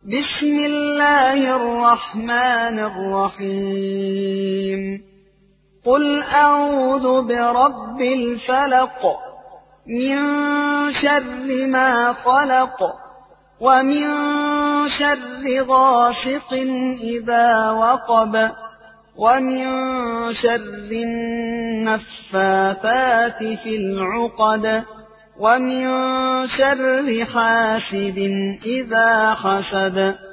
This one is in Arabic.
بسم الله الرحمن الرحيم. قل أعوذ برب الفلق، من شر ما خلق، ومن شر غاسق إذا وقب، ومن شر النفاثات في العقد، ومن شر حاسد إذا حسد.